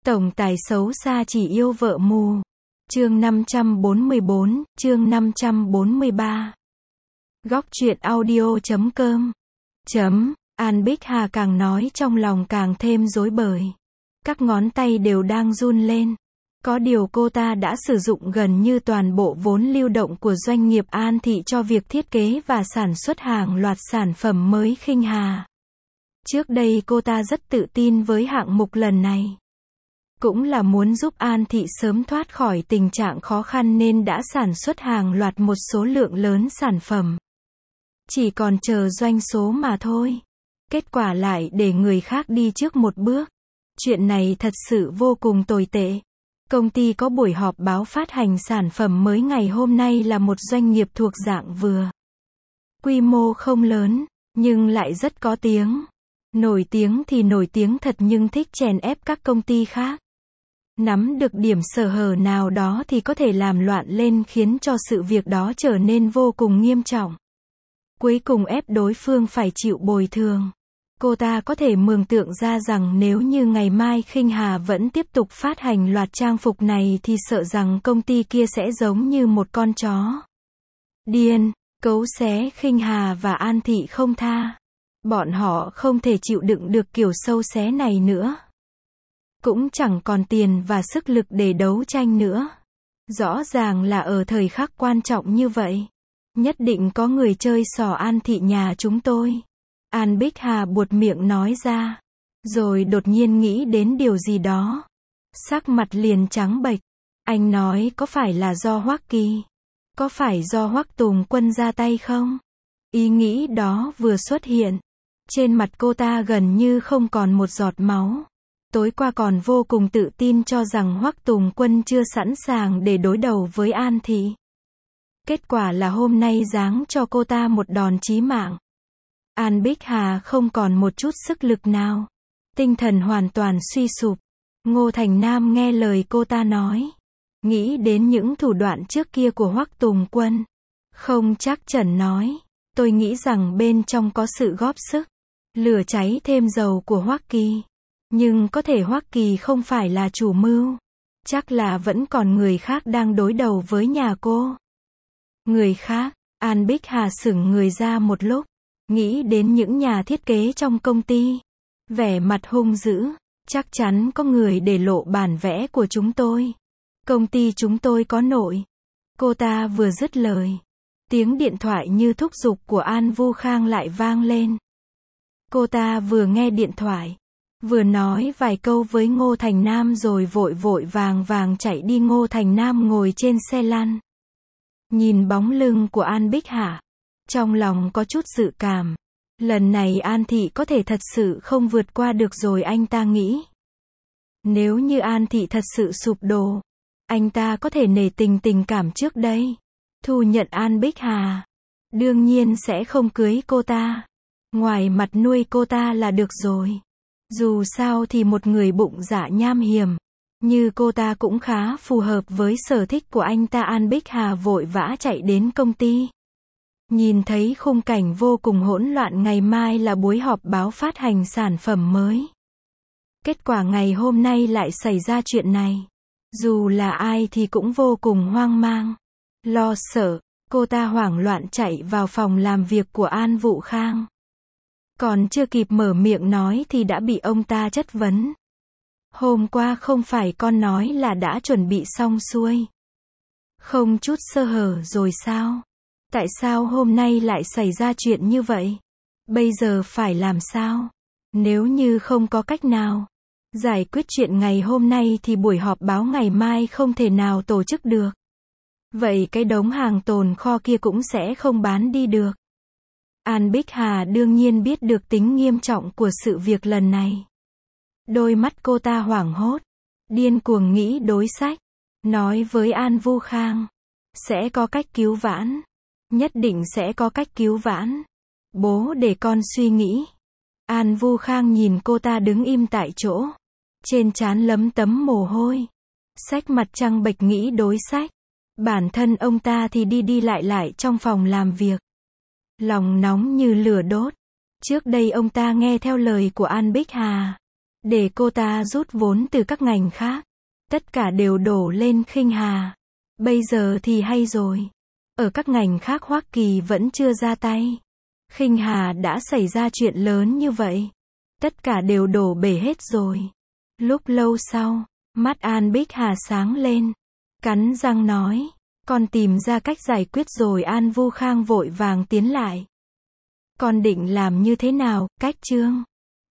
Tổng tài xấu xa chỉ yêu vợ mù. Chương 544, chương 543. Góc truyện audio.com. An Bích Hà càng nói trong lòng càng thêm rối bời. Các ngón tay đều đang run lên. Có điều cô ta đã sử dụng gần như toàn bộ vốn lưu động của doanh nghiệp An Thị cho việc thiết kế và sản xuất hàng loạt sản phẩm mới Khinh Hà. Trước đây cô ta rất tự tin với hạng mục lần này. Cũng là muốn giúp An Thị sớm thoát khỏi tình trạng khó khăn nên đã sản xuất hàng loạt một số lượng lớn sản phẩm. Chỉ còn chờ doanh số mà thôi. Kết quả lại để người khác đi trước một bước. Chuyện này thật sự vô cùng tồi tệ. Công ty có buổi họp báo phát hành sản phẩm mới ngày hôm nay là một doanh nghiệp thuộc dạng vừa. Quy mô không lớn, nhưng lại rất có tiếng. Nổi tiếng thì nổi tiếng thật nhưng thích chèn ép các công ty khác. Nắm được điểm sở hở nào đó thì có thể làm loạn lên khiến cho sự việc đó trở nên vô cùng nghiêm trọng. Cuối cùng ép đối phương phải chịu bồi thường. Cô ta có thể mường tượng ra rằng nếu như ngày mai Khinh Hà vẫn tiếp tục phát hành loạt trang phục này thì sợ rằng công ty kia sẽ giống như một con chó điên, cấu xé Khinh Hà và An Thị không tha. Bọn họ không thể chịu đựng được kiểu sâu xé này nữa. Cũng chẳng còn tiền và sức lực để đấu tranh nữa. Rõ ràng là ở thời khắc quan trọng như vậy, nhất định có người chơi xỏ An Thị nhà chúng tôi. An Bích Hà buột miệng nói ra. Rồi đột nhiên nghĩ đến điều gì đó. Sắc mặt liền trắng bệch. Anh nói có phải là do Hoắc Kỳ? Có phải do Hoắc Tùng Quân ra tay không? Ý nghĩ đó vừa xuất hiện. Trên mặt cô ta gần như không còn một giọt máu. Tối qua còn vô cùng tự tin cho rằng Hoắc Tùng Quân chưa sẵn sàng để đối đầu với An Thị. Kết quả là hôm nay giáng cho cô ta một đòn chí mạng. An Bích Hà không còn một chút sức lực nào. Tinh thần hoàn toàn suy sụp. Ngô Thành Nam nghe lời cô ta nói. Nghĩ đến những thủ đoạn trước kia của Hoắc Tùng Quân. Không chắc chắn nói. Tôi nghĩ rằng bên trong có sự góp sức. Lửa cháy thêm dầu của Hoắc Kỳ. Nhưng có thể Hoắc Kỳ không phải là chủ mưu. Chắc là vẫn còn người khác đang đối đầu với nhà cô. Người khác? An Bích Hà sững người ra một lúc. Nghĩ đến những nhà thiết kế trong công ty. Vẻ mặt hung dữ. Chắc chắn có người để lộ bản vẽ của chúng tôi. Công ty chúng tôi có nội. Cô ta vừa dứt lời. Tiếng điện thoại như thúc giục của An Vu Khang lại vang lên. Cô ta vừa nghe điện thoại. Vừa nói vài câu với Ngô Thành Nam rồi vội vội vàng vàng chạy đi. Ngô Thành Nam ngồi trên xe lăn. Nhìn bóng lưng của An Bích Hà. Trong lòng có chút dự cảm. Lần này An Thị có thể thật sự không vượt qua được rồi anh ta nghĩ. Nếu như An Thị thật sự sụp đổ. Anh ta có thể nể tình cảm trước đây. Thu nhận An Bích Hà. Đương nhiên sẽ không cưới cô ta. Ngoài mặt nuôi cô ta là được rồi. Dù sao thì một người bụng dạ nham hiểm như cô ta cũng khá phù hợp với sở thích của anh ta. An Bích Hà vội vã chạy đến công ty. Nhìn thấy khung cảnh vô cùng hỗn loạn. Ngày mai là buổi họp báo phát hành sản phẩm mới. Kết quả ngày hôm nay lại xảy ra chuyện này. Dù là ai thì cũng vô cùng hoang mang, lo sợ. Cô ta hoảng loạn chạy vào phòng làm việc của An Vũ Khang. Còn chưa kịp mở miệng nói thì đã bị ông ta chất vấn. Hôm qua không phải con nói là đã chuẩn bị xong xuôi, không chút sơ hở rồi sao? Tại sao hôm nay lại xảy ra chuyện như vậy? Bây giờ phải làm sao? Nếu như không có cách nào giải quyết chuyện ngày hôm nay thì buổi họp báo ngày mai không thể nào tổ chức được. Vậy cái đống hàng tồn kho kia cũng sẽ không bán đi được. An Bích Hà đương nhiên biết được tính nghiêm trọng của sự việc lần này. Đôi mắt cô ta hoảng hốt, điên cuồng nghĩ đối sách, nói với An Vu Khang. Sẽ có cách cứu vãn. Nhất định sẽ có cách cứu vãn. Bố để con suy nghĩ. An Vu Khang nhìn cô ta đứng im tại chỗ. Trên trán lấm tấm mồ hôi. Xách mặt trăng bệch nghĩ đối sách. Bản thân ông ta thì đi lại trong phòng làm việc. Lòng nóng như lửa đốt. Trước đây ông ta nghe theo lời của An Bích Hà. để cô ta rút vốn từ các ngành khác. Tất cả đều đổ lên Khinh Hà. Bây giờ thì hay rồi. Ở các ngành khác Hoắc Kỳ vẫn chưa ra tay. Khinh Hà đã xảy ra chuyện lớn như vậy. Tất cả đều đổ bể hết rồi. Lúc lâu sau, mắt An Bích Hà sáng lên. Cắn răng nói, con tìm ra cách giải quyết rồi. An Vu Khang vội vàng tiến lại. Con định làm như thế nào, Cách Trương?